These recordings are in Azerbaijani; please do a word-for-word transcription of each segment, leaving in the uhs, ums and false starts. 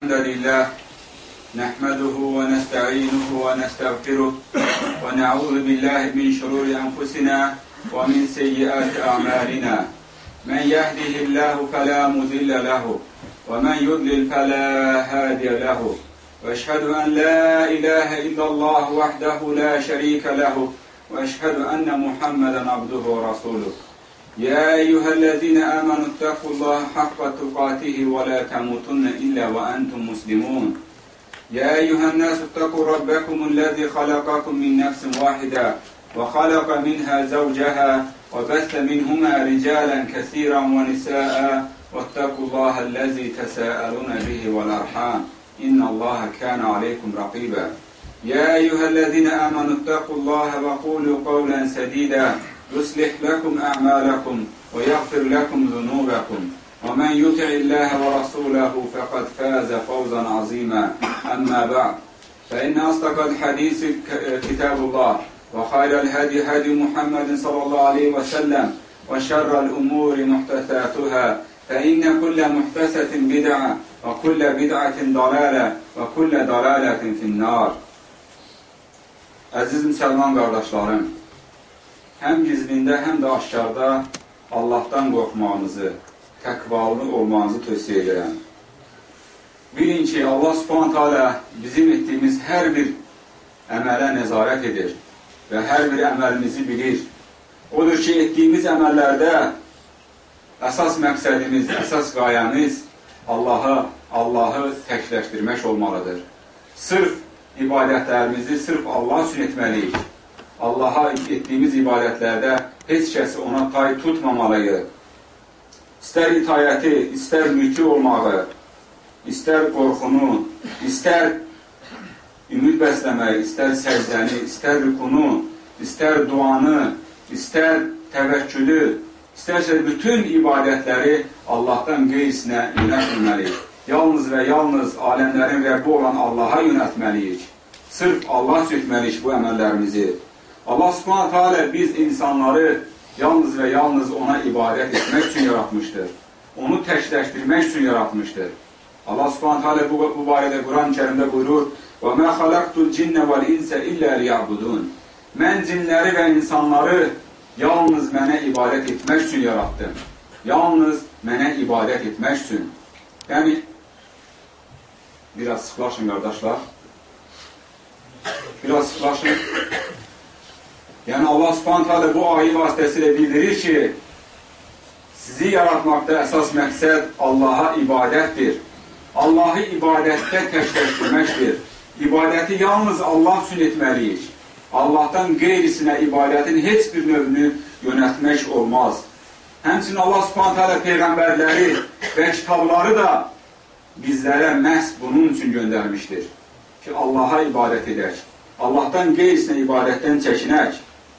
الحمد لله نحمده ونستعينه ونستغفره ونعوذ بالله من شرور أنفسنا ومن سيئات أعمالنا من يهده الله فلا مضل له ومن يضلل فلا هادي له وأشهد أن لا إله إلا الله وحده لا شريك له وأشهد أن محمدا عبده ورسوله يا أيها الذين آمنوا اتقوا الله حق تقاته ولا تموتن إلا وأنتم مسلمون يا أيها الناس اتقوا ربكم الذي خلقكم من نفس واحدة وخلق منها زوجها وبث منهما رجالا كثيرا ونساء واتقوا الله الذي تساءلون به والأرحام إن الله كان عليكم رقيبا يا أيها الذين آمنوا اتقوا الله وقولوا قولا سديدا يصلح لكم أعمالكم ويغفر لكم ذنوبكم ومن يطع الله ورسوله فقد فاز فوزا عظيما أما بعد فإن أصدق الحديث كتاب الله وخير الهدي هدي محمد صلى الله عليه وسلم وشر الأمور محدثاتها فإن كل محدثة بدعة وكل بدعة ضلالة وكل ضلالة في النار. Əziz müsəlman qardaşlarım, həm gizlində, həm də aşkarda Allahdan qorxmağınızı, təqvalı olmağınızı tövsiyə edirəm. Bilin ki, Allah Subhanahu taala bizim etdiyimiz hər bir əmələ nəzarət edir və hər bir əməlimizi bilir. Odur ki, etdiyimiz əməllərdə əsas məqsədimiz, əsas qayəmiz Allahı, Allahı təkləşdirmək olmalıdır. Sırf ibadətlərimizi sırf Allah üçün etməliyik. Allaha etdiyimiz ibadətlərdə heç kəsi ona tay tutmamalıyıq. İstər itayəti, istər müti olmağı, istər qorxunu, istər ümid bəsləmək, istər səcdəni, istər rükunu, istər duanı, istər təvəkkülü, istərsə bütün ibadətləri Allahdan qeyrisinə yönətməliyik. Yalnız və yalnız aləmlərin Rəbbi olan Allaha yönətməliyik. Sırf Allah üçün etməliyik bu əməllərimizi. Allah Subhanahu taala biz insanları yalnız və yalnız ona ibadət etmək üçün yaratmışdır. Onu təkləşdirmək üçün yaratmışdır. Allah Subhanahu taala bu, bu barədə Quran-ı Kərimdə buyurur: "Və mə xalaqtul cinnə vəl insə illə liya'budun." Mən cinləri və insanları yalnız mənə ibadət etmək üçün yaratdım. Yalnız mənə ibadət etmək üçün. Yəni, biraz sıxlaşın qardaşlar. Biraz sıxlaşın. Yəni, Allah Subhanahu taala bu ayə vasitəsilə bildirir ki, sizi yaratmaqda əsas məqsəd Allaha ibadətdir. Allahı ibadətdə təkləşdirməkdir. İbadəti yalnız Allah üçün etməliyik. Allahdan qeyrisinə ibadətin heç bir növünü yönətmək olmaz. Həmçinin Allah Subhanahu taala peyğəmbərləri və kitabları da bizlərə məhz bunun üçün göndərmişdir. Ki, Allaha ibadət edək. Allahdan qeyrisinə ibadətdən çəkinək.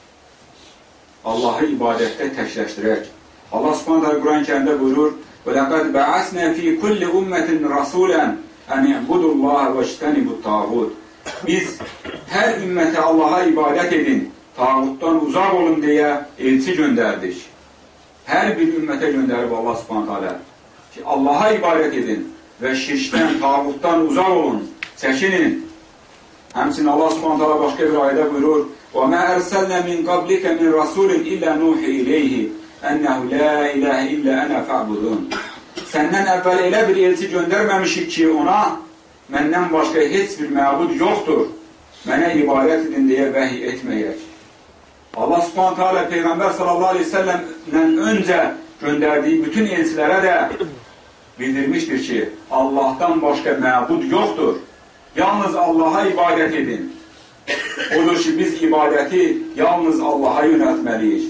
Allahı ibadətdə təkləşdirək. Allah Subhanahu taala Quran-ı Kərimdə buyurur: "Və laqad ba'asna fi kulli ummatin rasulan an ya'budullaha və ijtanibut tağut." Biz hər ümmətə Allaha ibadət edin, tağutdan uzaq olun deyə elçi göndərdik. Hər bir ümmətə göndərib Allah Subhanahu taala ki, Allaha ibadət edin və şirkdən, tağutdan uzaq olun, çəkinin. Həmçinin Allah Subhanahu taala başqa bir ayədə buyurur: "Və mə ərsəlnə min qablikə min rasulin illə nuhi ileyhi ənəhu la iləhə illə ənə fa'budun." Səndən əvvəl elə bir elçi göndərməmişik ki, ona məndən başqa heç bir məbud yoxdur, mənə ibadət edin deyə vəhiy etməyək. Allah Subhanahu taala Peyğəmbər sallallahu aleyhi ve sellem'dən öncə göndərdiyi bütün elçilərə də bildirmişdir ki, Allahdan başqa məbud yoxdur. Yalnız Allaha ibadət edin. Odur ki, biz ibadəti yalnız Allaha yönəltməliyik.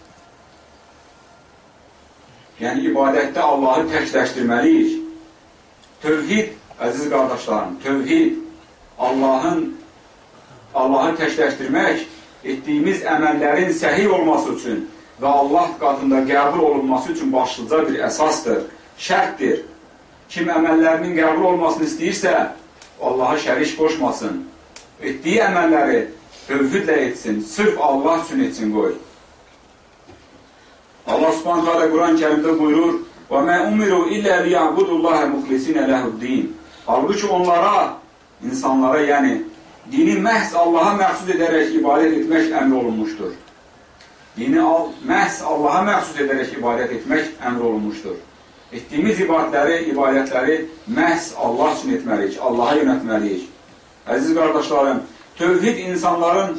Yəni, ibadətdə Allahı təkləşdirməliyik. Tövhid, əziz qardaşlarım, tövhid, Allahın, Allahı təkləşdirmək, etdiyimiz əməllərin səhih olması üçün və Allah qatında qəbul olunması üçün başlıca bir əsasdır, şərtdir. Kim əməllərinin qəbul olmasını istəyirsə, Allaha şərik qoşmasın. Etdiyi əməlləri tövhidlə etsin, sırf Allah üçün etsin qoy. Allah Subhanahu taala Quran-ı Kərimdə buyurur: "Və mə umiru illə liya'budullaha muxlisinə lehu'd-din." Halbuki onlara, insanlara, yəni dini məhz Allaha məxsus edərək ibadət etmək əmr olunmuşdur. Dini məhz Allaha məxsus edərək ibadət etmək əmr olunmuşdur. Etdiyimiz ibadətləri, ibadətləri məhz Allah üçün etməliyik, Allaha yönətməliyik. Əziz qardaşlarım, tövhid insanların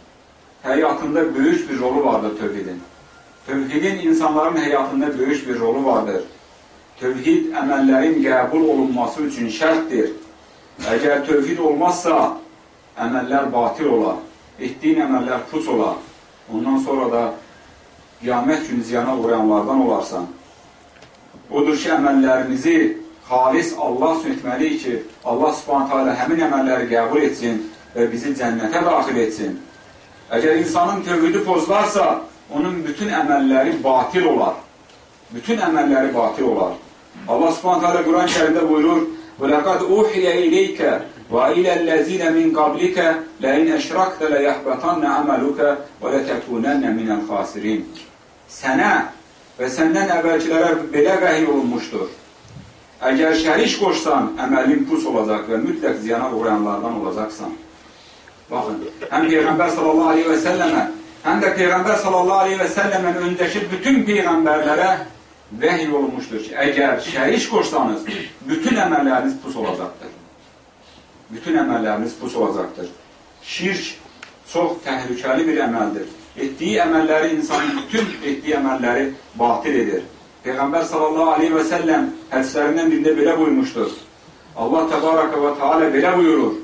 həyatında böyük bir rolu vardır tövhidin. Tövhidin insanların həyatında böyük bir rolu vardır. Tövhid əməllərin qəbul olunması üçün şərtdir. Əgər tövhid olmazsa, əməllər batil olar, etdiyin əməllər puç olar. Ondan sonra da qiyamət günü ziyana uğrayanlardan olarsan. Odur ki, əməllərimizi xalis Allah üçün etməliyik ki, Allah subhanətə alə həmin əməlləri qəbul etsin və bizi cənnətə daxil etsin. Əgər insanın tövhidi pozularsa, onun bütün əməlləri batil olar. Bütün əməlləri batil olar. Allah subhanətə alə Quran-ı Kərimdə buyurur: وَلَقَدْ أُوحِيَ إِلَيْكَ وَإِلَى الَّذِينَ مِنْ قَبْلِكَ لَئِنْ أَشْرَكْتَ لَيَحْبَطَنَّ عَمَلُكَ وَلَتَكُونَنَّ مِنَ الْخَاسِرِينَ. Sənə və səndən əvvəlkilərə belə vəhiy olunmuşdur. Əgər şərik qoşsan, əməlin pus olacaq və mütləq ziyana uğrayanlardan olacaqsan. Baxın, həm Peyğəmbər sallallahu aleyhi və səlləmə, həm də Peyğəmbər sallallahu aleyhi və səlləmən öncəki bütün peyğəmbərlərə vəhiy olunmuşdur ki, əgər şərik qoşsanız, bütün əməlləriniz pus olacaqdır. Bütün əməlləriniz pus olacaqdır. Şirk çox təhlükəli bir əməldir. Etdiyi əməlləri, insanın bütün etdiyi əməlləri batil edir. Peyğəmbər sallallahu aleyhi və səlləm hədislərindən birində belə buyurmuşdur. Allah təbaraka və teala belə buyurur: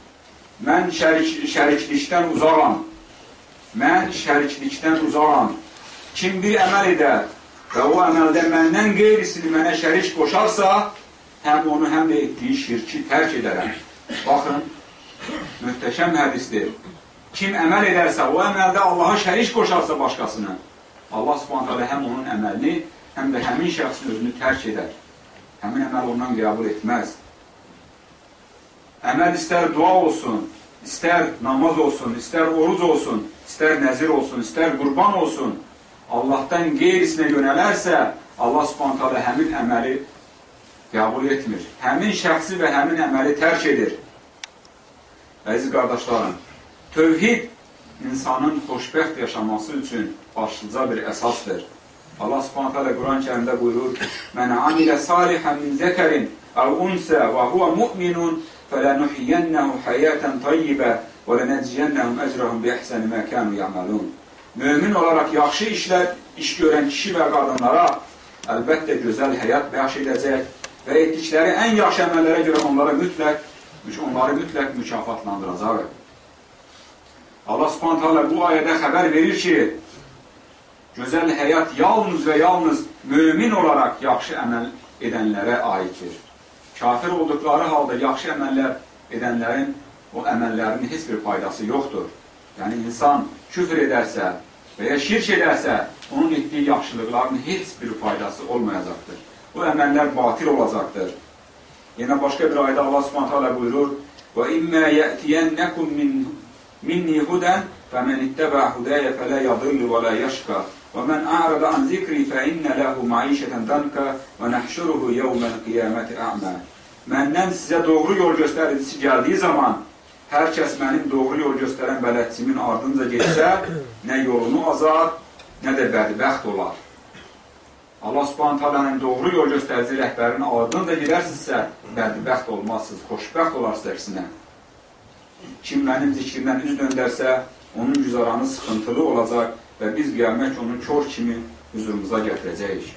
Mən şərik, şəriklikdən uzağam. Mən şəriklikdən uzağam. Kim bir əməl edər və o əməldə məndən qeyrisini mənə şərik qoşarsa, həm onu, həm də etdiyi şirki tərk edərəm. Baxın, möhtəşəm hədisdir. Kim əməl edərsə, o əməldə Allaha şərik qoşarsa başqasını, Allah subhanət hələ həm onun əməlini, həm də həmin şəxsin özünü tərk edər. Həmin əməl ondan qəbul etməz. Əməl istər dua olsun, istər namaz olsun, istər oruc olsun, istər nəzir olsun, istər qurban olsun, Allahdan qeyrisinə yönələrsə, Allah subhanət hələ həmin əməli qəbul etmir. Həmin şəxsi və həmin əməli tərk edir. Əziz qardaşlarım, tövhid insanın xoşbəxt yaşaması üçün başlıca bir əsasdır. Allah subhanət hələ Quran-ı Kərimdə buyurur: Mən amilə salihən min zəkərin əv unsə və huvə mu'minun fələnuhiyyənnəhu həyətən tayyibə və lənəciyənnəhum əcrəhum bi əhsəni mə kənu yəməlun. Mömin olaraq yaxşı işlər, iş görən kişi və qadınlara əlbəttə gözəl həyat bəxş edəcək və etdikləri ən yaxşı əməllərə görə onlara mütləq, onları mütləq mükafatlandıracaq. Allah subhanət hələ bu ayədə xəbər verir ki, gözəl həyat yalnız və yalnız mömin olaraq yaxşı əməl edənlərə aiddir. Kafir olduqları halda yaxşı əməllər edənlərin o əməllərinin heç bir faydası yoxdur. Yəni, insan küfr edərsə və ya şirk edərsə, onun etdiyi yaxşılıqların heç bir faydası olmayacaqdır. Bu əməllər batil olacaqdır. Yenə başqa bir ayda Allah subhanət hələ buyurur: وَإِمَّا يَأْتِيَنَّكُمْ مِنِّي هُدًا فَمَنِ اتَّبَعَ هُدَايَ فَلَا يَضِلُّ وَلَا يَشْقَى وَمَنْ أَعْرَضَ عَنْ ذِكْرِي فَإِنَّ لَهُ مَعِيشَةً ضَنكًا وَنَحْشُرُهُ يَوْمَ الْقِيَامَةِ أَعْمَى. Məndən sizə doğru yol göstəricisi gəldiyi zaman, hər kəs mənim doğru yol göstərən bələdçimin ardınca geçsə, nə yolunu azar, nə də bədbəxt olar. Allah subhanət hələnin doğru yol göstərici rəhbərinin ardınca gedərsinizsə, bədbəxt olmazsınız, xoşbəxt olarsınız əksinə. Kim mənim zikrimdən üz döndərsə, onun güzaranı sıxıntılı olacaq və biz qiyamət onu kör kimi huzurumuza gətirəcəyik.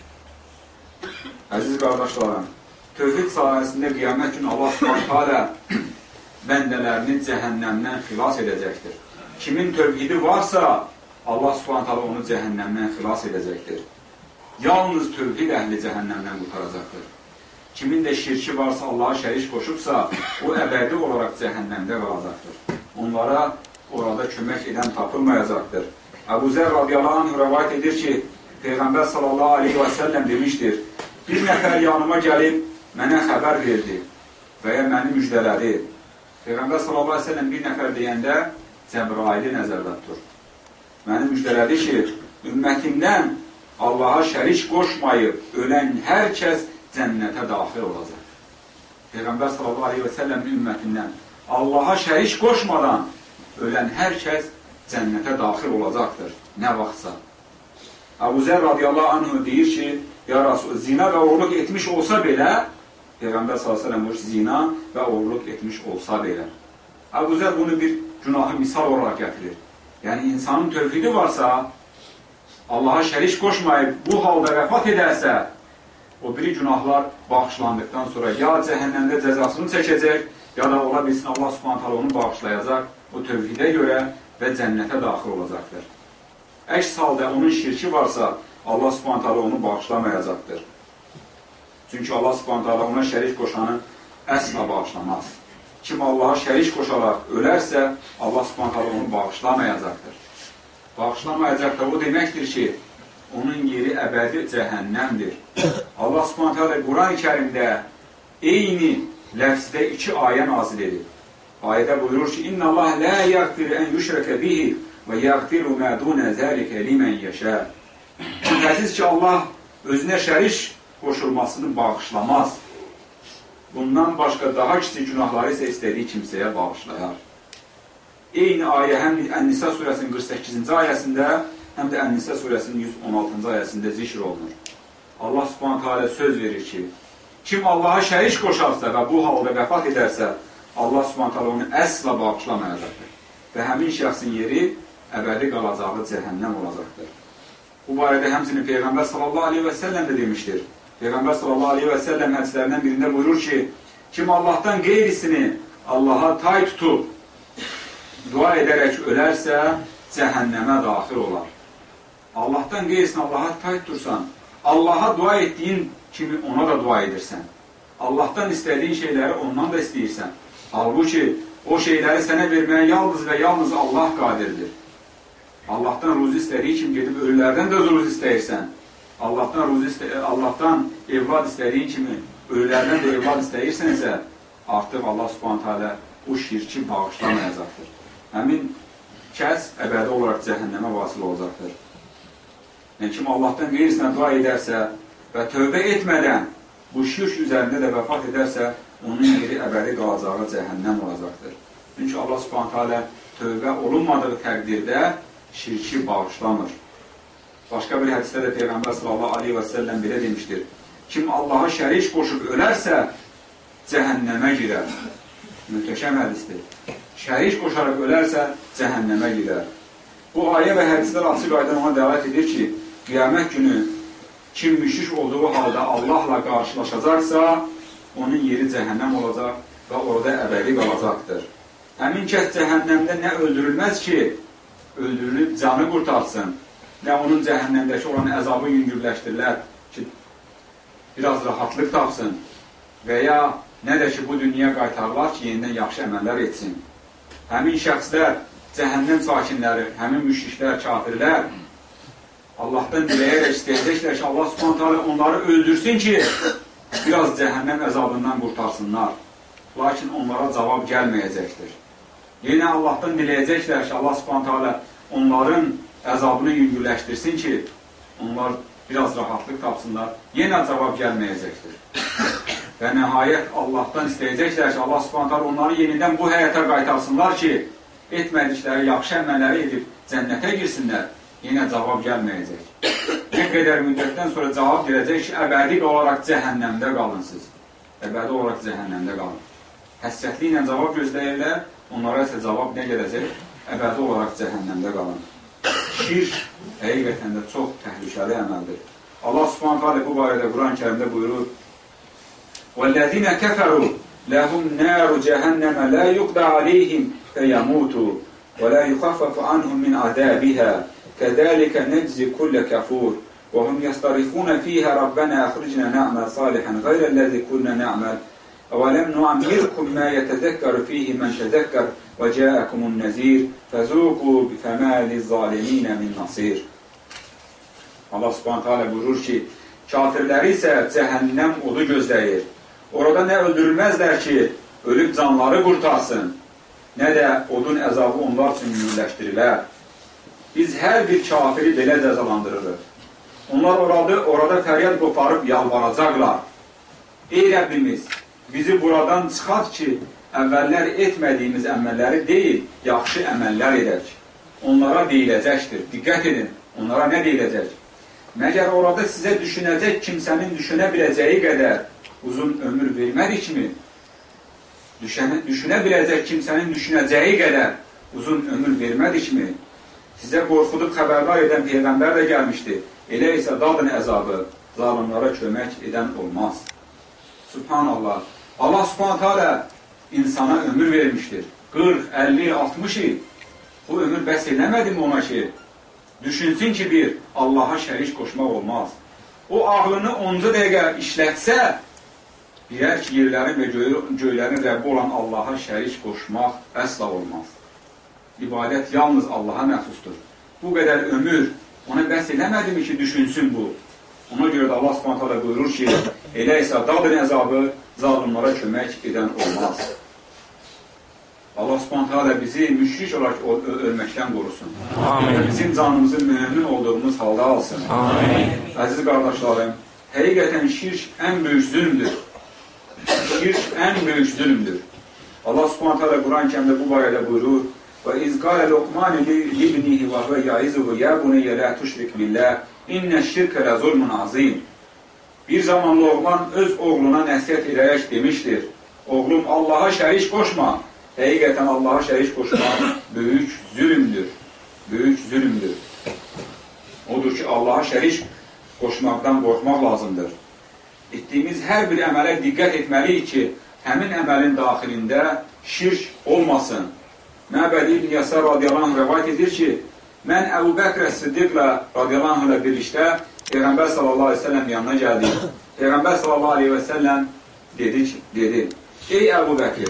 Əziz qardaşlarım, tövhid sayəsində qiyamət günü Allah subhanət hələ bəndələrini cəhənnəmdən xilas edəcəkdir. Kimin tövhidi varsa, Allah subhanət hələ onu cəhənnəmdən xilas edəcəkdir. Yalnız tövhid əhli cəhənnəmdən qurtaracaqdır. Kimin də şirki varsa, Allaha şərik qoşubsa, o əbədi olaraq cəhənnəmdə qalacaqdır. Onlara orada kömək edən tapılmayacaqdır. Əbu Zər radiyallahu anh rəvayət edir ki, Peyğəmbər sallallahu aleyhi və səlləm demişdir: Bir nəfər yanıma gəlib mənə xəbər verdi və ya məni müjdələdi. Peyğəmbər sallallahu aleyhi və səlləm bir nəfər deyəndə Cəbraili nəzərdə tutur. Məni müjdələdi ki, ümmətimdən Allaha şərik qoşmayıb ölən hər kəs cənnətə daxil olacaq. Peyğəmbər sallallahu aleyhi və səlləmin ümmətindən Allaha şərik qoşmadan ölən hər kəs cənnətə daxil olacaqdır. Nə vaxtsa. Əbu Zər radiyallahu anhu deyir ki, ya Rasul, zina və oğurluq etmiş olsa belə, Peyğəmbər sallallahu aleyhi və səlləm zina və oğurluq etmiş olsa belə. Əbu Zər bunu bir günahı misal olaraq gətirir. Yəni, insanın tövhidi varsa, Allaha şərik qoşmayıb bu halda vəfat edərsə, o biri günahlar bağışlandıqdan sonra ya cəhənnəmdə cəzasını çəkəcək, ya da ola bilsin Allah subhanahu taala onu bağışlayacaq o tövhidə görə və cənnətə daxil olacaqdır. Əks halda onun şirki varsa, Allah subhanahu taala onu bağışlamayacaqdır. Çünki Allah subhanahu taala ona şərik qoşanı əsla bağışlamaz. Kim Allaha şərik qoşaraq ölərsə, Allah subhanahu taala onu bağışlamayacaqdır. Bağışlamayacaqdır, o deməkdir ki, onun yeri əbədi cəhənnəmdir. Allah subhanahu taala Quran-ı Kərimdə eyni ləfzdə iki ayə nazil edir. Ayədə buyurur ki, İnna Allah la yaghfiru en yushraka bihi və yaghfiru ma duna zalika limen yasha. Şübhəsiz ki, Allah özünə şərik qoşulmasını bağışlamaz. Bundan başqa daha kiçik günahları isə istədiyi kimsəyə bağışlayar. Eyni ayə həm Ən-Nisa surəsinin qırx səkkizinci ayəsində, həm də Ən-Nisa surəsinin yüz on altıncı ayəsində zikr olunur. Allah subhanahu taala söz verir ki, kim Allaha şərik qoşarsa və bu halda vəfat edərsə, Allah subhanahu taala onu əsla bağışlamayacaqdır. Və həmin şəxsin yeri əbədi qalacağı cəhənnəm olacaqdır. Bu barədə həmçinin Peyğəmbər sallallahu aleyhi və səlləm də demişdir. Peyğəmbər sallallahu aleyhi və səlləm hədislərindən birində buyurur ki, kim Allahdan qeyrisini Allaha tay tutub, dua edərək ölərsə, cəhənnəmə daxil olar. Allahdan qeyrisini Allaha tay tutursan, Allaha dua etdiyin kimi ona da dua edirsən. Allahdan istədiyin şeyləri ondan da istəyirsən. Halbuki, o şeyləri sənə verməyə yalnız və yalnız Allah qadirdir. Allahdan ruzi istədiyi kimi gedib ölülərdən də ruzi istəyirsən. Allahdan, ruzi istə Allahdan evlad istədiyin kimi ölülərdən də evlad istəyirsənsə, artıq Allah subhanahu taala o şirki bağışlamayacaqdır. Həmin kəs əbədi olaraq cəhənnəmə vasil olacaqdır. Yəni, kim Allahdan qeyrisinə dua edərsə və tövbə etmədən bu şirk üzərində də vəfat edərsə, onun yeri əbədi qalacağı cəhənnəm olacaqdır. Çünki Allah subhanahu taala tövbə olunmadığı təqdirdə şirki bağışlamır. Başqa bir hədisdə də Peyğəmbər sallallahu aleyhi və səlləm belə demişdir. Kim Allaha şərik qoşub ölərsə, cəhənnəmə girər. Möhtəşəm hədisdir. Şərik qoşaraq ölərsə, cəhənnəmə girər. Bu ayə və hədislər açıq aydın ona dəvət edir ki, qiyamət günü kim müşrik olduğu halda Allahla qarşılaşacaqsa, onun yeri cəhənnəm olacaq və orada əbədi qalacaqdır. Həmin kəs cəhənnəmdə nə öldürülməz ki, öldürülüb canı qurtarsın, nə onun cəhənnəmdəki olan əzabı yüngülləşdirilər ki, biraz rahatlıq tapsın və ya nə də ki, bu dünyaya qaytarlar ki, yenidən yaxşı əməllər etsin. Həmin şəxslər, cəhənnəm sakinləri, həmin müşriklər, kafirlər Allahdan diləyərək istəyəcəklər ki, Allah subhanahu taala onları öldürsün ki, biraz cəhənnəm əzabından qurtarsınlar. Lakin onlara cavab gəlməyəcəkdir. Yenə Allahdan diləyəcəklər ki, Allah subhanahu taala onların əzabını yüngülləşdirsin ki, onlar biraz rahatlıq tapsınlar. Yenə cavab gəlməyəcəkdir. Və nəhayət Allahdan istəyəcəklər ki, Allah subhanahu taala onları yenidən bu həyata qaytarsınlar ki, etmədikləri yaxşı əməlləri edib cənnətə girsinlər. Yenə cavab gəlməyəcək. Nə qədər müddətdən sonra cavab gələcək ki, əbədi olaraq cəhənnəmdə qalın siz. Əbədi olaraq cəhənnəmdə qalın. Həssətliklə cavab gözləyirlər, onlara isə cavab nə gələcək? Əbədi olaraq cəhənnəmdə qalın. Şirk həqiqətən də çox təhlükəli əməldir. Allah subhanahu taala bu barədə Quran-ı Kərimdə buyurur: وَالَّذِينَ كَفَرُوا لَهُمْ نَارُ جَهَنَّمَ لَا يُقْضَى عَلَيْهِمْ فَيَمُوتُوا وَلَا يُخَفَّفُ عَنْهُمْ مِنْ عَذَابِهَا كَذَلِكَ نَجْزِي كُلَّ كَفُورٍ وَهُمْ يَصْطَرِخُونَ فِيهَا رَبَّنَا أَخْرِجْنَا نَعْمَلْ صَالِحًا غَيْرَ الَّذِي كُنَّا نَعْمَلُ أَوَلَمْ نُعَمِّرْكُم مَّا يَتَذَكَّرُ فِيهِ مَن تَذَكَّرَ وَجَاءَكُمُ النَّذِيرُ فَذُوقُوا فَمَا لِلظَّالِمِينَ مِن نَصِيرٍ. Allah subhanahu taala buyurur ki, kafirləri isə cəhənnəm odu gözləyir. Orada nə öldürülməzlər ki, ölüb canları qurtarsın, nə də odun əzabı onlar üçün yüngülləşdirilər. Biz hər bir kafiri belə cəzalandırırıq. Onlar orada, orada fəryad qoparıb yalvaracaqlar. Ey Rəbbimiz, bizi buradan çıxart ki, əvvəllər etmədiyimiz əməlləri deyil, yaxşı əməllər edək. Onlara deyiləcəkdir. Diqqət edin, onlara nə deyiləcək? Məgər orada sizə düşünəcək kimsənin düşünə biləcəyi qədər uzun ömür vermədikmi? Düşünə, düşünə biləcək kimsənin düşünəcəyi qədər uzun ömür vermədikmi? Sizə qorxudub xəbərdar edən Peyğəmbər də gəlmişdi. Elə isə dadın əzabı, zalimlara kömək edən olmaz. Subhanallah. Allah subhanətə alə insana ömür vermişdir. qırx, əlli, altmış il. Bu ömür bəs eləmədi mi ona ki, düşünsün ki, bir, Allaha şərik qoşmaq olmaz. O ağlını onca dəqiqə işlətsə, bilər ki, yerlərin və göylərin Rəbbi olan Allaha şərik qoşmaq əsla olmaz. İbadət yalnız Allaha məxsusdur. Bu qədər ömür ona bəs eləmədi mi ki, düşünsün bu? Ona görə də Allah subhanətə alə buyurur ki, elə isə dadın əzabı zalimlara kömək edən olmaz. Allah subhanətə alə bizi müşrik olaraq ölməkdən qorusun. Amin. Bizim canımızı mümin olduğumuz halda alsın. Amin. Əziz qardaşlarım, həqiqətən şirk ən böyük zülmdür. Şirk ən böyük zülmdür. Allah subhanətə alə Quran-ı Kərimdə bu barədə buyurur, وَإِذْ قَالَ لُقْمَانِ لِابْنِهِ وَهُوَ يَعِظُهُ يَا بُنَيَّ لَا تُشْرِكْ بِاللَّهِ إِنَّ الشِّرْكَ لَظُلْمٌ عَظِيمٌ. Bir zaman Loğman öz oğluna nəsihət edərək demişdir, oğlum Allaha şərik qoşma. Həqiqətən Allaha şərik qoşmaq böyük zülmdür. Böyük zülmdür. Odur ki, Allaha şərik qoşmaqdan qorxmaq lazımdır. Etdiyimiz hər bir əmələ diqqət etməliyik ki, həmin əməlin daxilində şirk olmasın. Məbəd İbn Yasar radiyallahu anh rəvayət edir ki, mən Əbu Bəkr Siddiqlə radiyallahu anh ilə birlikdə Peyğəmbər sallallahu aleyhi ve sellem yanına gəldik. Peyğəmbər sallallahu aleyhi ve sellem dedi, dedi, ey Əbu Bəkr,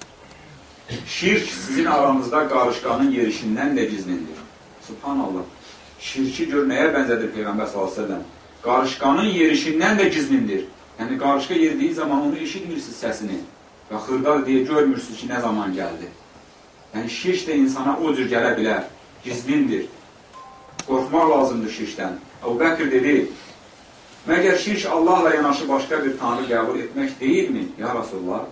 şirk sizin aranızda qarışqanın yerişindən də gizlindir. Subhanallah. Şirki gör nəyə bənzədir Peyğəmbər sallallahu aleyhi ve sellem? Qarışqanın yerişindən də gizlindir. Yəni qarışqa yeridiyi zaman onu eşitmirsiniz səsini və xırdar deyə görmürsünüz ki, nə zaman gəldi. Yəni şirk də insana o cür gələ bilər, gizlindir. Qorxmaq lazımdır şirkdən. Əbu Bəkr dedi, məgər şirk Allahla yanaşı başqa bir tanrı qəbul etmək deyilmi, ya Rasulullah?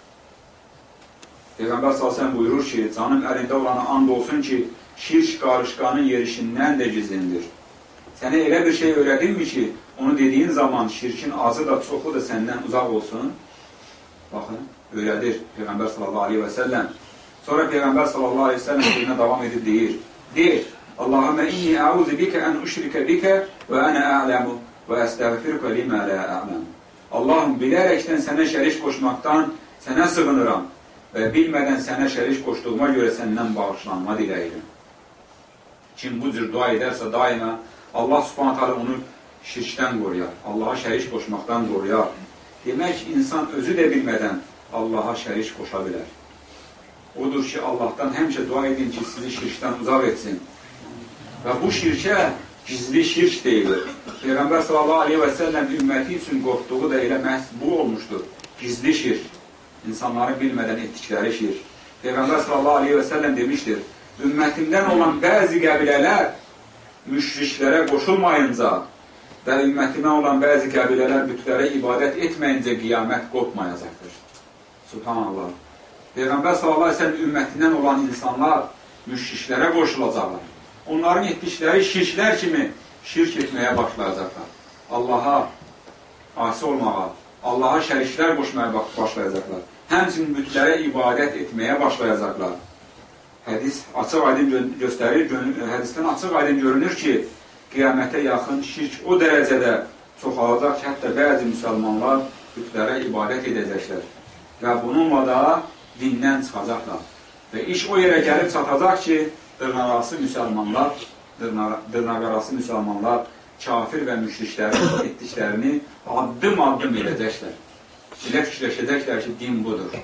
Peyğəmbər sallallahu əleyhi və səlləm buyurur ki, canım əlində olana and olsun ki, şirk qarışqanın yerişindən də gizlindir. Sənə elə bir şey öyrədilmi ki, onu dediyin zaman şirkin azı da çoxu da səndən uzaq olsun? Baxın, öyrədir Peyğəmbər sallallahu aleyhi və səlləm. Sonra Peyğəmbər sallallahu aleyhi və səlləm sözünə davam edib deyir, deyir, Allahümmə inni əuzu bikə ən üşrikə bikə və ənə a'ləmu və əstəğfirkə limə lə a'ləmu. Allahım, bilərəkdən sənə şərik qoşmaqdan sənə sığınıram və bilmədən sənə şərik qoşduğuma görə səndən bağışlanma diləyirəm. Kim bu cür dua edərsə daima Allah subhanət hələ onu şirkdən qoruyar, Allaha şərik qoşmaqdan qoruyar. Demək, insan özü də bilmədən Allaha şərik qoşa bilər. Odur ki, Allahdan həmişə dua edin ki, sizi şirkdən uzaq etsin. Və bu şirkə gizli şirk deyilir. Peyğəmbər sallallahu aleyhi və səlləm ümməti üçün qorxduğu da elə məhz bu olmuşdur. Gizli şirk. İnsanların bilmədən etdikləri şirk. Peyğəmbər sallallahu aleyhi və səlləm demişdir, ümmətimdən olan bəzi qəbilələr müşriklərə qoşulmayınca və ümmətimdən olan bəzi qəbilələr bütlərə ibadət etməyincə qiyamət qopmayacaqdır. Subhanallah. Peyğəmbər sallallahu aleyhi və səlləm ümmətindən olan insanlar müşriklərə qoşulacaqlar. Onların etdikləri şirklər kimi şirk etməyə başlayacaqlar. Allaha asi olmağa, Allaha şəriklər qoşmaya başlayacaqlar. Həmçinin bütlərə ibadət etməyə başlayacaqlar. Hədis açıq aydın göstərir, hədisdən açıq aydın görünür ki, qiyamətə yaxın şirk o dərəcədə çoxalacaq ki, hətta bəzi müsəlmanlar bütlərə ibadət edəcəklər. Və bununla da dindən çıxacaqlar. Və iş o yerə gəlib çatacaq ki, dırnaqarası müsəlmanlar, dırnaqarası müsəlmanlar kafir və müşriklərin etdiklərini addım-addım edəcəklər. Elə fikirləşəcəklər ki, din budur.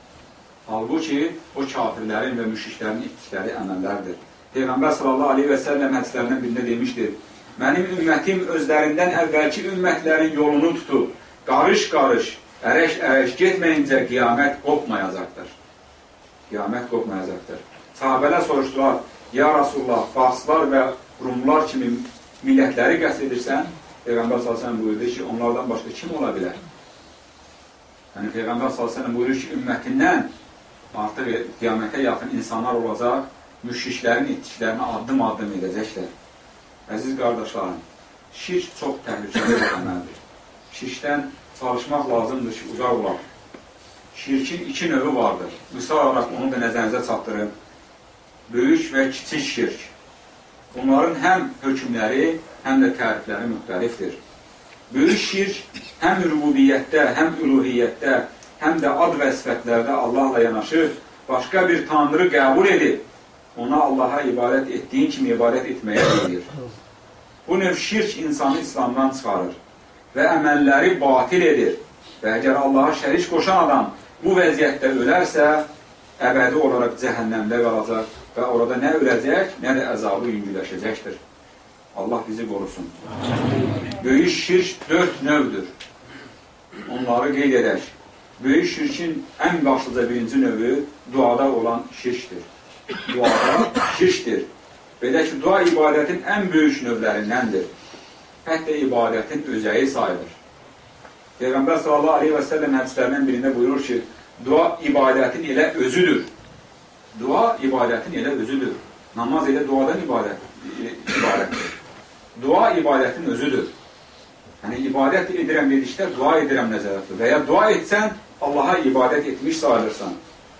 Halbuki, o kafirlərin və müşriklərin etdikləri əməllərdir. Peyğəmbər sallallahu aleyhi və səlləm hədislərindən birində demişdir, mənim ümmətim özlərindən əvvəlki ümmətlərin yolunu tutub, qarış-qarış, ərəş-ərəş getməyincə qiyamət qopmayacaqdır. Qiyamət qopmayacaqdır. Sahabələr soruşdular, ya Rasulullah, Farslar və Rumlar kimi millətləri qəsd edirsən, Peyğəmbər sallallahu aleyhi və səlləm buyurdu ki, onlardan başqa kim ola bilər? Yəni, Peyğəmbər sallallahu əleyhi və səlləm buyurur ki, ümmətindən artıq qiyamətə yaxın insanlar olacaq, müşriklərin etdiklərini addım-addım edəcəklər. Əziz qardaşlarım, şirk çox təhlükəli bir əməldir. Şirkdən çalışmaq lazımdır ki, uzaq olaq. Şirkin iki növü vardır. Misal olaraq onu da nəzərinizə çatdırın. Böyük və kiçik şirk. Bunların həm hökmləri, həm də tərifləri müxtəlifdir. Böyük şirk həm rübubiyyətdə, həm üluhiyyətdə, həm də ad və sifətlərdə Allahla yanaşır, başqa bir tanrı qəbul edib, ona Allaha ibadət etdiyin kimi ibadət etməyə deyir. Bu növ şirk insanı İslamdan çıxarır və əməlləri batil edir və əgər Allaha şərik qoşan adam bu vəziyyətdə ölərsə, əbədi olaraq cəhənnəmdə qalacaq və orada nə öləcək, nə də əzabı yüngüləşəcəkdir. Allah bizi qorusun. Böyük şirk dörd növdür. Onları qeyd edək. Böyük şirkin ən başlıca birinci növü duada olan şirkdir. Duada şirkdir. Belə ki, dua ibadətin ən böyük növlərindəndir. Hətta ibadətin özəyi sayılır. Peyğəmbər sallallahu aleyhi və səlləm hədislərindən birində buyurur ki, dua ibadətin elə özüdür. Dua ibadətin elə özüdür. Namaz elə duadan ibadət, ibadətdir. Dua ibadətin özüdür. Yəni, ibadət edirəm dedikdə, dua edirəm nəzərətdir. Və ya dua etsən, Allaha ibadət etmiş sayılırsan.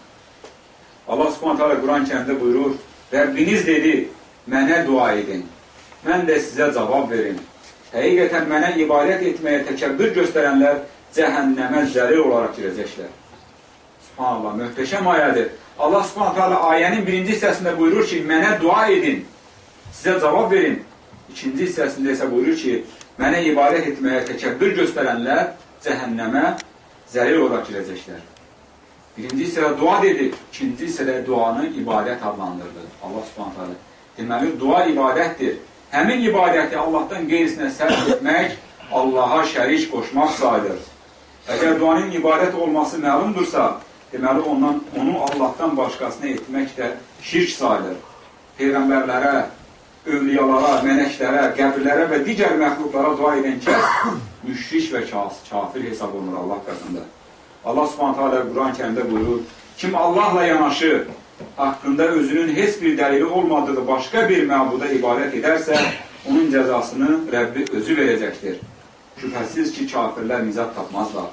Allah Subhanahu taala Quran-ı Kərimdə buyurur, Rəbbiniz dedi, mənə dua edin, mən də sizə cavab verin. Həqiqətən mənə ibadət etməyə təkəbbür göstərənlər cəhənnəmə zəlil olaraq girəcəklər. Subhanallah, möhtəşəm ayədir. Allah Subhanahu taala ayənin birinci hissəsində buyurur ki, mənə dua edin, sizə cavab verin. İkinci hissəsində isə buyurur ki, mənə ibadət etməyə təkəbbür göstərənlər cəhənnəmə zəlil olaraq girəcəklər. Birinci hissədə dua dedi, ikinci hissədə duanı ibadət adlandırdı. Allah Subhanahu taala. Deməli, dua ibadətdir. Həmin ibadəti Allahdan qeyrisinə sərf etmək, Allaha şərik qoşmaq sayılır. Əgər duanın ibadət olması məlumdursa, deməli, ondan, onu Allahdan başqasına etmək də şirk sayılır. Peyğəmbərlərə, övliyalara, mələklərə, qəbirlərə və digər məxluqlara dua edən kəs müşrik və kafir hesab olunur Allah qatında. Allah Subhanahu taala Quran-ı Kərimdə buyurur, kim Allahla yanaşı, haqqında özünün heç bir dəlili olmadığı başqa bir məbuda ibadət edərsə, onun cəzasını Rəbbi özü verəcəkdir. Şübhəsiz ki, kafirlər nicat tapmazlar.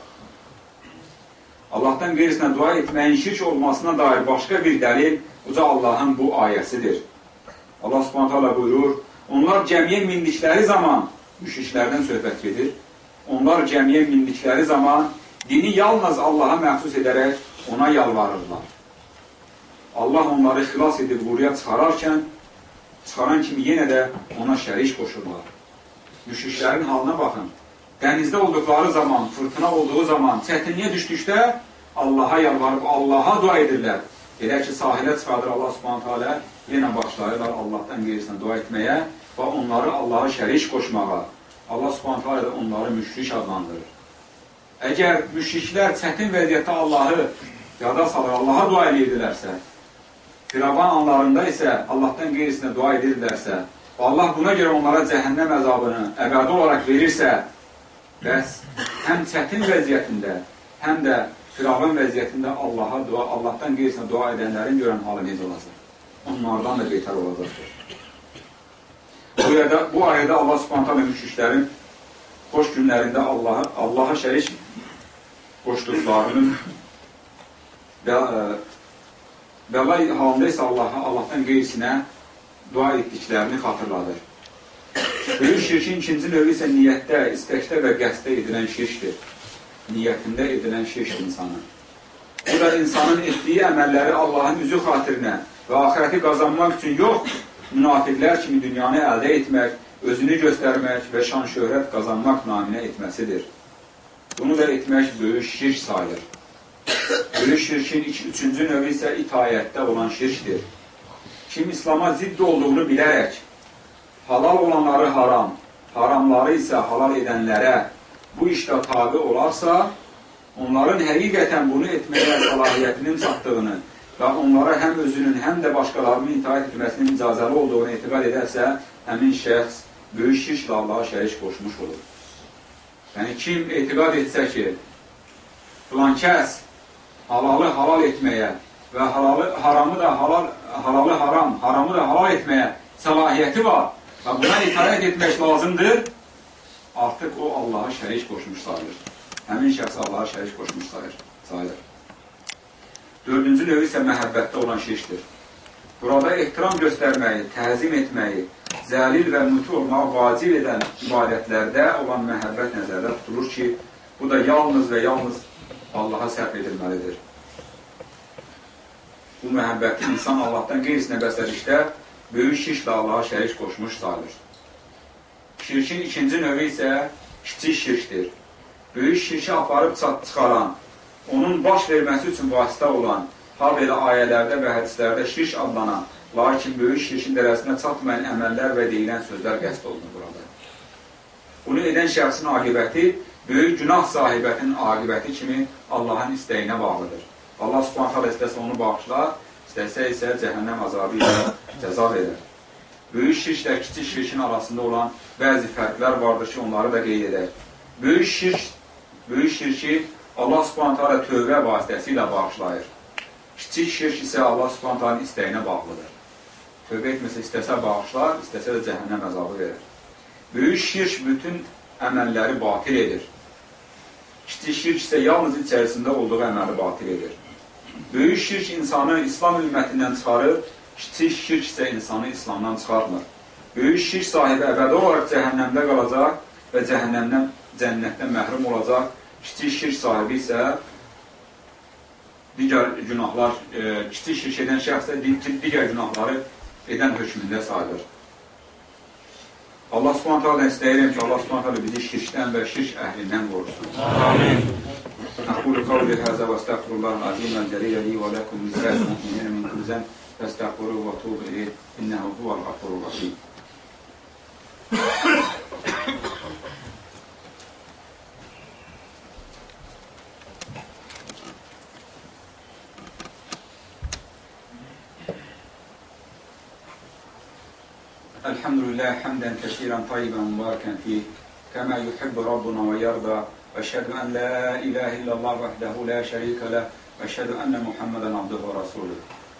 Allahdan qeyrisinə dua etməyin şirk olmasına dair başqa bir dəlil uca Allahın bu ayəsidir. Allah Subhanahu taala buyurur, onlar cəmiyə mindikləri zaman, müşriklərdən söhbət gedir, onlar cəmiyə mindikləri zaman dini yalnız Allaha məxsus edərək ona yalvarırlar. Allah onları xilas edib quruya çıxararkən, çıxaran kimi yenə də ona şərik qoşurlar. Müşriklərin halına baxın. Dənizdə olduqları zaman, fırtına olduğu zaman, çətinliyə düşdükdə Allaha yalvarıb, Allaha dua edirlər. Elə ki, sahilə çıxardır Allah Subhanahu taala, yenə başlayırlar Allahdan qeyrisinə dua etməyə və onları Allaha şərik qoşmağa. Allah Subhanahu taala da onları müşrik adlandırır. Əgər müşriklər çətin vəziyyətdə Allahı yada salır, Allaha dua edirlərsə, firavan anlarında isə Allahdan qeyrisinə dua edirlərsə, Allah buna görə onlara cəhənnəm əzabını əbədi olaraq verirsə, bəs həm çətin vəziyyətində, həm də firavan vəziyyətində Allaha dua, Allahdan qeyrisinə dua edənlərin görən halı necə olacaq? Onlardan da betər olacaqdır. Bu ayədə, bu ayədə Allah Subhanahu taala müşriklərin xoş günlərində Allaha, Allaha şərik qoşduqlarının və bəla halında isə Allaha, Allahdan qeyrisinə dua etdiklərini xatırladır. Böyük şirkin ikinci növü isə niyyətdə, istəkdə və qəsdə edilən şirkdir. Niyyətində edilən şirk insanı. Bu da insanın etdiyi əməlləri Allahın üzü xatirinə və axirəti qazanmaq üçün yox, münafiqlər kimi dünyanı əldə etmək, özünü göstərmək və şan şöhrət qazanmaq naminə etməsidir. Bunu da etmək böyük şirk sayılır. Böyük şirkin üçüncü növü isə itayətdə olan şirkdir. Kim İslama zidd olduğunu bilərək, halal olanları haram, haramları isə halal edənlərə bu işdə tabi olarsa, onların həqiqətən bunu etməyə səlahiyyətinin çatdığını və onlara həm özünün, həm də başqalarının itaət etməsinin icazəli olduğunu etibar edərsə, həmin şəxs böyük şirklə Allaha şərik qoşmuş olur. Yəni, kim etiqad etsə ki, filan kəs halalı halal etməyə və halalı, haramı da halal, halalı haram, haramı da halal etməyə səlahiyyəti var və buna itaət etmək lazımdır, artıq o Allaha şərik qoşmuş sayılır. Həmin şəxs Allaha şərik qoşmuş sayılır. Dördüncü növü isə məhəbbətdə olan şirkdir. Burada ehtiram göstərməyi, təzim etməyi, zəlil və mütü olmağı vacib edən ibadətlərdə olan məhəbbət nəzərdə tutulur ki, bu da yalnız və yalnız Allaha sərf edilməlidir. Bu məhəbbəti insan Allahdan qeyrisinə bəsədikdə böyük şirklə Allaha şərik qoşmuş sayılır. Şirkin ikinci növü isə kiçik şirkdir. Böyük şirki aparıb çıxaran, onun baş verməsi üçün vasitə olan, ha belə ayələrdə və hədislərdə şirk adlanan, lakin böyük şirkin dərəsinə çatmayan əməllər və deyilən sözlər qəsd olunur burada. Bunu edən şəxsin aqibəti, böyük günah sahibətinin aqibəti kimi Allahın istəyinə bağlıdır. Allah subhanət hələ istəsə onu bağışlar, istəsə isə cəhənnəm azabı ilə cəza verir. Böyük şirklə kiçik şirkin arasında olan bəzi fərqlər vardır ki, onları da qeyd edək. Böyük şirk, böyük şirki Allah subhanət hələ tövbə vasitəsilə bağışlayır. Kiçik şirk isə Allah subhanət hələnin istəyinə bağlıdır. Tövbə etməsə istəsə bağışlar, istəsə də cəhənnəm əzabı verir. Böyük şirk bütün əməlləri batil edir. Kiçik şirk isə yalnız içərisində olduğu əməli batil edir. Böyük şirk insanı İslam ümmətindən çıxarır, kiçik şirk isə insanı İslamdan çıxarmır. Böyük şirk sahibi əbədi olaraq cəhənnəmdə qalacaq və cəhənnəmdən, cənnətdən məhrum olacaq. Kiçik şirk sahibi isə digər günahlar, e, kiçik şirk edən şəxsə digər günahları edən hökmündə sayılır. Allah subhanət hələ istəyirəm ki, Allah subhanət hələ bizi şirkdən və şirk əhlindən qorusun. Amin. Nəqulu qavli həzə və estəğfirullahın azimən cəliyyə li və ləkum lisəl müminə min kulzən fəstəğfiru və tuğu iləyh, innəhu huvəl qafurur rəhim. الحمد لله حمدا كثيرا طيبا مباركا فيه كما يحب ربنا ويرضى واشهد ان لا اله الا الله وحده لا شريك له واشهد ان محمدا عبده ورسوله.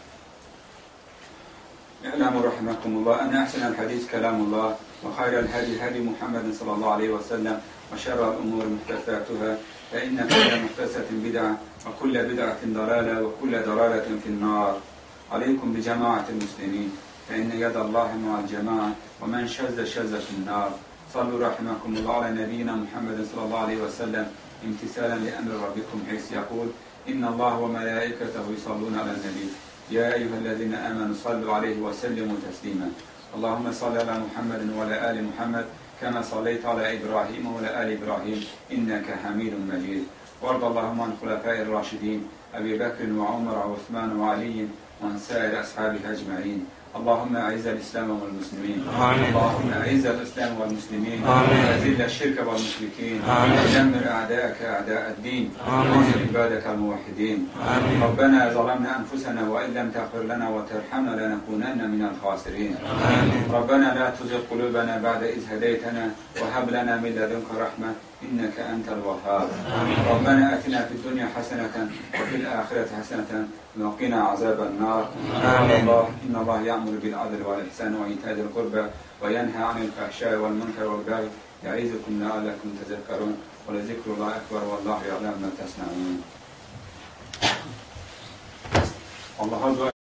اعلموا رحمكم الله ان احسن الحديث كلام الله وخير الهدي هدي محمد صلى الله عليه وسلم وشر الامور محدثاتها فان كل محدثة بدعة وكل بدعة ضلالة وكل ضلالة في النار. عليكم بجماعة المسلمين فإن يد الله مع الجماعة ومن شذ شذ في النار. صلوا رحمكم الله على نبينا محمد صلى الله عليه وسلم امتثالا لأمر ربكم حيث يقول إن الله وملائكته يصلون على النبي يا أيها الذين آمنوا صلوا عليه وسلموا تسليما. اللهم صل على محمد وعلى آل محمد كما صليت على إبراهيم وعلى آل إبراهيم إنك حميد مجيد. وارض اللهم عن الخلفاء الراشدين أبي بكر وعمر وعثمان وعلي وعن سائر أصحابه أجمعين. اللهم أعز الإسلام والمسلمين. آمين. اللهم أعز الإسلام والمسلمين. وأذل الشرك والمشركين. ودمر أعداءك أعداء الدين. وانصر عبادك الموحدين. آمين. ربنا ظلمنا أنفسنا وإن لم تغفر لنا وترحمنا لنكونن من الخاسرين. آمين. ربنا لا تزغ قلوبنا بعد إذ هديتنا وهب لنا من لدنك رحمة إنك أنت الوهاب. ربنا آتنا في الدنيا حسنة وفي الآخرة حسنة وقنا عذاب النار. الله إن الله يأمر بالعدل والإحسان وإيتاء ذي القربى وينهى عن الفحشاء والمنكر والبغي يعظكم لعلكم تذكرون ولذكر الله أكبر والله يعلم ما تصنعون.